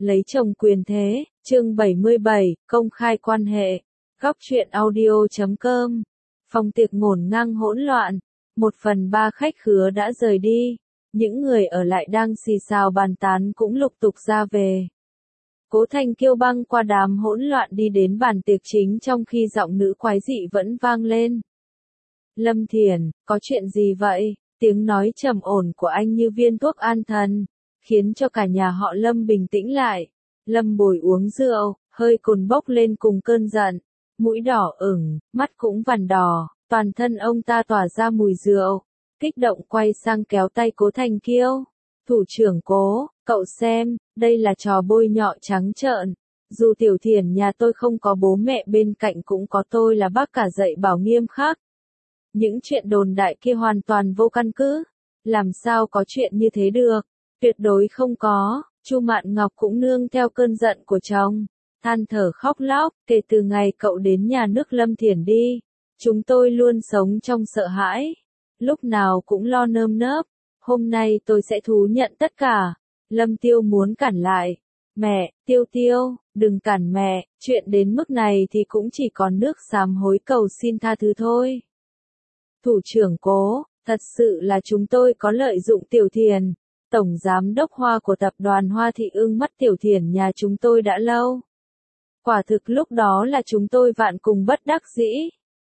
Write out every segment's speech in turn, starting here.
Lấy chồng quyền thế, chương 77, công khai quan hệ. Góc truyện audio.com. Phòng tiệc ngổn ngang hỗn loạn. 1/3 khách khứa đã rời đi. Những người ở lại đang xì xào bàn tán cũng lục tục ra về. Cố Thanh Kiêu băng qua đám hỗn loạn đi đến bàn tiệc chính trong khi giọng nữ quái dị vẫn vang lên. Lâm Thiển, có chuyện gì vậy? Tiếng nói trầm ổn của anh như viên thuốc an thần, khiến cho cả nhà họ Lâm bình tĩnh lại. Lâm Bồi uống rượu, hơi cồn bốc lên cùng cơn giận, mũi đỏ ửng, mắt cũng vằn đỏ, toàn thân ông ta tỏa ra mùi rượu. Kích động quay sang kéo tay Cố Thanh Kiêu. Thủ trưởng Cố, cậu xem, đây là trò bôi nhọ trắng trợn. Dù Tiểu Thiển nhà tôi không có bố mẹ bên cạnh cũng có tôi là bác cả dạy bảo nghiêm khắc. Những chuyện đồn đại kia hoàn toàn vô căn cứ. Làm sao có chuyện như thế được? Tuyệt đối không có. Chu Mạn Ngọc cũng nương theo cơn giận của chồng, than thở khóc lóc, kể từ ngày cậu đến nhà nước Lâm Thiển đi, chúng tôi luôn sống trong sợ hãi, lúc nào cũng lo nơm nớp, hôm nay tôi sẽ thú nhận tất cả. Lâm Tiêu muốn cản lại. Mẹ, Tiêu, đừng cản mẹ, chuyện đến mức này thì cũng chỉ còn nước sám hối cầu xin tha thứ thôi. Thủ trưởng Cố, thật sự là chúng tôi có lợi dụng Tiểu Thiển. Tổng giám đốc Hoa của tập đoàn Hoa Thị ưng mắt Tiểu Thiển nhà chúng tôi đã lâu. Quả thực lúc đó là chúng tôi vạn cùng bất đắc dĩ.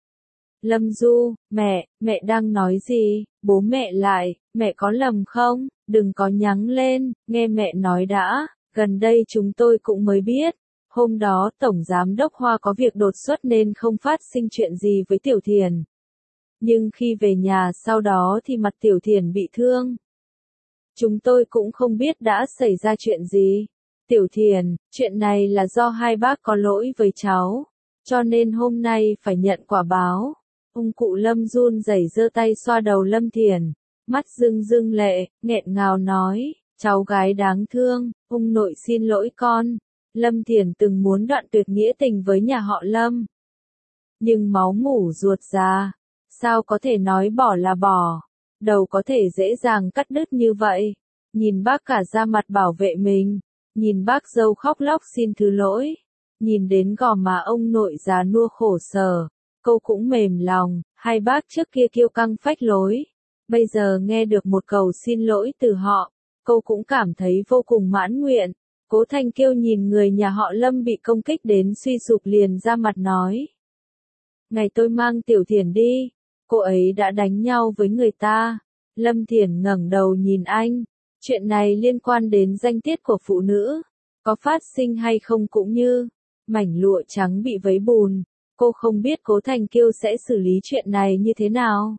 Lâm Du, mẹ đang nói gì? Bố mẹ lại, mẹ có lầm không? Đừng có nhắng lên, nghe mẹ nói đã. Gần đây chúng tôi cũng mới biết. Hôm đó Tổng giám đốc Hoa có việc đột xuất nên không phát sinh chuyện gì với Tiểu Thiển. Nhưng khi về nhà sau đó thì mặt Tiểu Thiển bị thương. Chúng tôi cũng không biết đã xảy ra chuyện gì. Tiểu Thiển, chuyện này là do hai bác có lỗi với cháu, cho nên hôm nay phải nhận quả báo. Ông cụ Lâm run rẩy giơ tay xoa đầu Lâm Thiển, mắt rưng lệ, nghẹn ngào nói, cháu gái đáng thương, ông nội xin lỗi con. Lâm Thiển từng muốn đoạn tuyệt nghĩa tình với nhà họ Lâm. Nhưng máu mủ ruột già, sao có thể nói bỏ là bỏ. Đầu có thể dễ dàng cắt đứt như vậy. Nhìn bác cả ra mặt bảo vệ mình, nhìn bác dâu khóc lóc xin thứ lỗi, nhìn đến gò má ông nội già nua khổ sở, cô cũng mềm lòng. Hai bác trước kia kiêu căng phách lối, bây giờ nghe được một câu xin lỗi từ họ, cô cũng cảm thấy vô cùng mãn nguyện. Cố Thanh Kiêu nhìn người nhà họ Lâm bị công kích đến suy sụp liền ra mặt nói. Ngày tôi mang Tiểu Thiển đi, cô ấy đã đánh nhau với người ta. Lâm Thiển ngẩng đầu nhìn anh, chuyện này liên quan đến danh tiết của phụ nữ, có phát sinh hay không cũng như mảnh lụa trắng bị vấy bùn, cô không biết Cố Thanh Kiêu sẽ xử lý chuyện này như thế nào.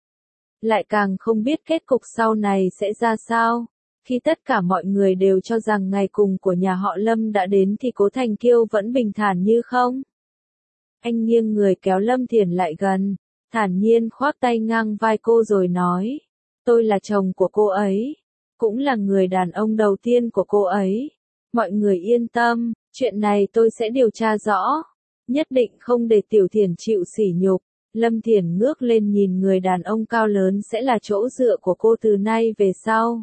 Lại càng không biết kết cục sau này sẽ ra sao. Khi tất cả mọi người đều cho rằng ngày cùng của nhà họ Lâm đã đến thì Cố Thanh Kiêu vẫn bình thản như không. Anh nghiêng người kéo Lâm Thiển lại gần, thản nhiên khoác tay ngang vai cô rồi nói, tôi là chồng của cô ấy, cũng là người đàn ông đầu tiên của cô ấy. Mọi người yên tâm, chuyện này tôi sẽ điều tra rõ, nhất định không để Tiểu Thiển chịu sỉ nhục. Lâm Thiển ngước lên nhìn người đàn ông cao lớn sẽ là chỗ dựa của cô từ nay về sau.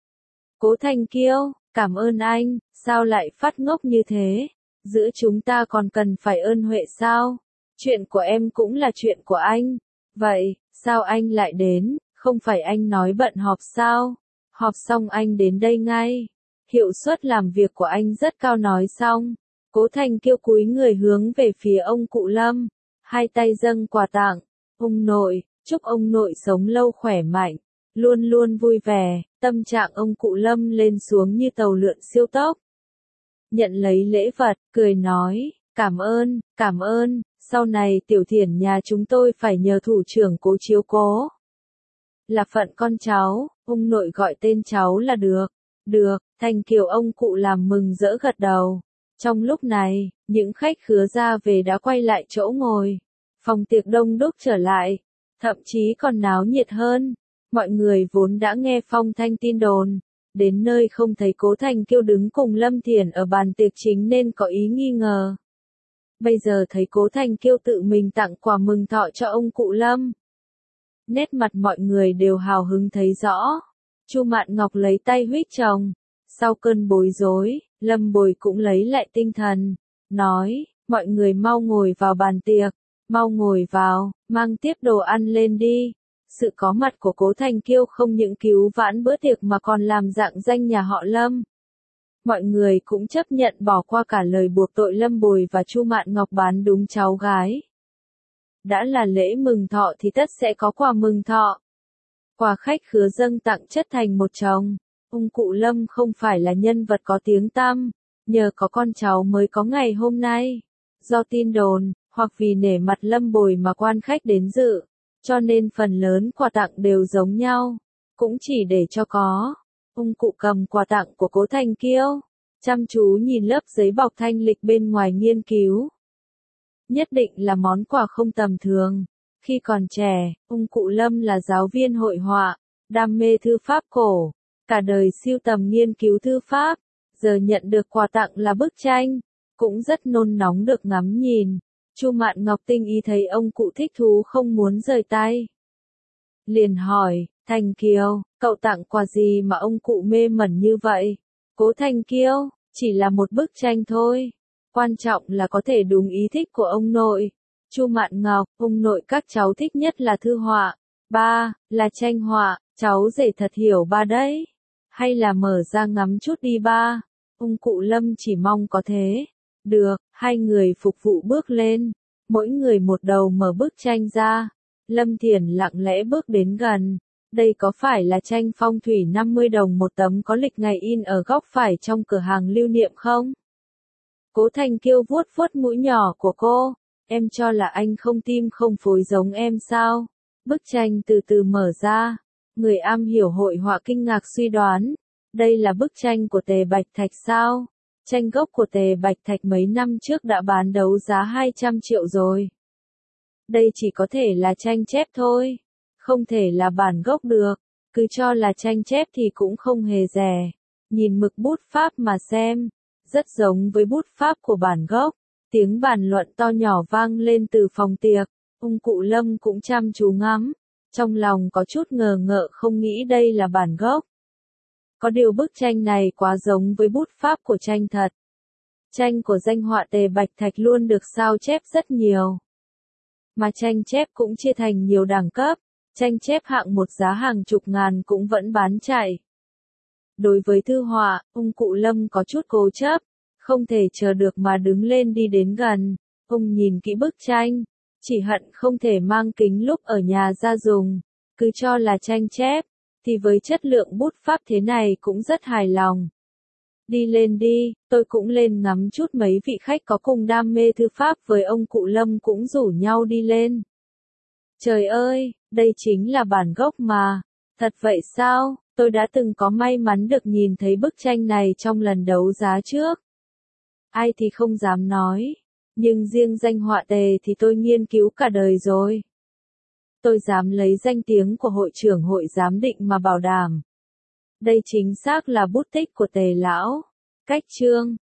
Cố Thanh Kiêu, cảm ơn anh, sao lại phát ngốc như thế? Giữa chúng ta còn cần phải ơn huệ sao? Chuyện của em cũng là chuyện của anh. Vậy, sao anh lại đến? Không phải anh nói bận họp sao? Họp xong anh đến đây ngay. Hiệu suất làm việc của anh rất cao nói xong. Cố Thanh Kiêu cúi người hướng về phía ông cụ Lâm. Hai tay dâng quà tặng. Ông nội, chúc ông nội sống lâu khỏe mạnh. Luôn luôn vui vẻ. Tâm trạng ông cụ Lâm lên xuống như tàu lượn siêu tốc. Nhận lấy lễ vật, cười nói, cảm ơn, sau này Tiểu Thiển nhà chúng tôi phải nhờ thủ trưởng Cố chiếu cố. Là phận con cháu, ông nội gọi tên cháu là được. Được, Thanh Kiều ông cụ làm mừng rỡ gật đầu. Trong lúc này, những khách khứa ra về đã quay lại chỗ ngồi. Phòng tiệc đông đúc trở lại, thậm chí còn náo nhiệt hơn. Mọi người vốn đã nghe phong thanh tin đồn, đến nơi không thấy Cố Thanh Kiêu đứng cùng Lâm Thiển ở bàn tiệc chính nên có ý nghi ngờ. Bây giờ thấy Cố Thanh Kiêu tự mình tặng quà mừng thọ cho ông cụ Lâm. Nét mặt mọi người đều hào hứng thấy rõ. Chu Mạn Ngọc lấy tay huých chồng. Sau cơn bối rối, Lâm Bồi cũng lấy lại tinh thần, nói, mọi người mau ngồi vào bàn tiệc, mau ngồi vào, mang tiếp đồ ăn lên đi. Sự có mặt của Cố Thành Kiêu không những cứu vãn bữa tiệc mà còn làm rạng danh nhà họ Lâm. Mọi người cũng chấp nhận bỏ qua cả lời buộc tội Lâm Bồi và Chu Mạn Ngọc bán đúng cháu gái. Đã là lễ mừng thọ thì tất sẽ có quà mừng thọ. Quà khách khứa dâng tặng chất thành một chồng. Ông cụ Lâm không phải là nhân vật có tiếng tăm, nhờ có con cháu mới có ngày hôm nay. Do tin đồn, hoặc vì nể mặt Lâm Bồi mà quan khách đến dự, cho nên phần lớn quà tặng đều giống nhau, cũng chỉ để cho có. Ông cụ cầm quà tặng của Cố Thành Kiêu, chăm chú nhìn lớp giấy bọc thanh lịch bên ngoài nghiên cứu. Nhất định là món quà không tầm thường. Khi còn trẻ, ông cụ Lâm là giáo viên hội họa, đam mê thư pháp cổ, cả đời sưu tầm nghiên cứu thư pháp, giờ nhận được quà tặng là bức tranh, cũng rất nôn nóng được ngắm nhìn. Chu Mạn Ngọc tinh ý thấy ông cụ thích thú không muốn rời tay. Liền hỏi, Thành Kiều, cậu tặng quà gì mà ông cụ mê mẩn như vậy? Cố Thành Kiêu, chỉ là một bức tranh thôi. Quan trọng là có thể đúng ý thích của ông nội. Chu Mạn Ngọc, ông nội các cháu thích nhất là thư họa. Ba, là tranh họa, cháu rể thật hiểu ba đấy. Hay là mở ra ngắm chút đi ba. Ông cụ Lâm chỉ mong có thế. Được, hai người phục vụ bước lên. Mỗi người một đầu mở bức tranh ra. Lâm Thiển lặng lẽ bước đến gần. Đây có phải là tranh phong thủy 50 đồng một tấm có lịch ngày in ở góc phải trong cửa hàng lưu niệm không? Cố Thành Kiêu vuốt vuốt mũi nhỏ của cô. Em cho là anh không tim không phổi giống em sao? Bức tranh từ từ mở ra. Người am hiểu hội họa kinh ngạc suy đoán. Đây là bức tranh của Tề Bạch Thạch sao? Tranh gốc của Tề Bạch Thạch mấy năm trước đã bán đấu giá 200 triệu rồi. Đây chỉ có thể là tranh chép thôi. Không thể là bản gốc được. Cứ cho là tranh chép thì cũng không hề rẻ. Nhìn mực bút pháp mà xem. Rất giống với bút pháp của bản gốc. Tiếng bàn luận to nhỏ vang lên từ phòng tiệc. Ông cụ Lâm cũng chăm chú ngắm. Trong lòng có chút ngờ ngợ không nghĩ đây là bản gốc. Có điều bức tranh này quá giống với bút pháp của tranh thật. Tranh của danh họa Tề Bạch Thạch luôn được sao chép rất nhiều. Mà tranh chép cũng chia thành nhiều đẳng cấp. Tranh chép hạng một giá hàng chục ngàn cũng vẫn bán chạy. Đối với thư họa, ông cụ Lâm có chút cố chấp. Không thể chờ được mà đứng lên đi đến gần. Ông nhìn kỹ bức tranh. Chỉ hận không thể mang kính lúc ở nhà ra dùng. Cứ cho là tranh chép. Thì với chất lượng bút pháp thế này cũng rất hài lòng. Đi lên đi, tôi cũng lên ngắm chút. Mấy vị khách có cùng đam mê thư pháp với ông cụ Lâm cũng rủ nhau đi lên. Trời ơi, đây chính là bản gốc mà. Thật vậy sao? Tôi đã từng có may mắn được nhìn thấy bức tranh này trong lần đấu giá trước. Ai thì không dám nói. Nhưng riêng danh họa Tề thì tôi nghiên cứu cả đời rồi. Tôi dám lấy danh tiếng của hội trưởng hội giám định mà bảo đảm. Đây chính xác là bút tích của Tề lão. Cách chương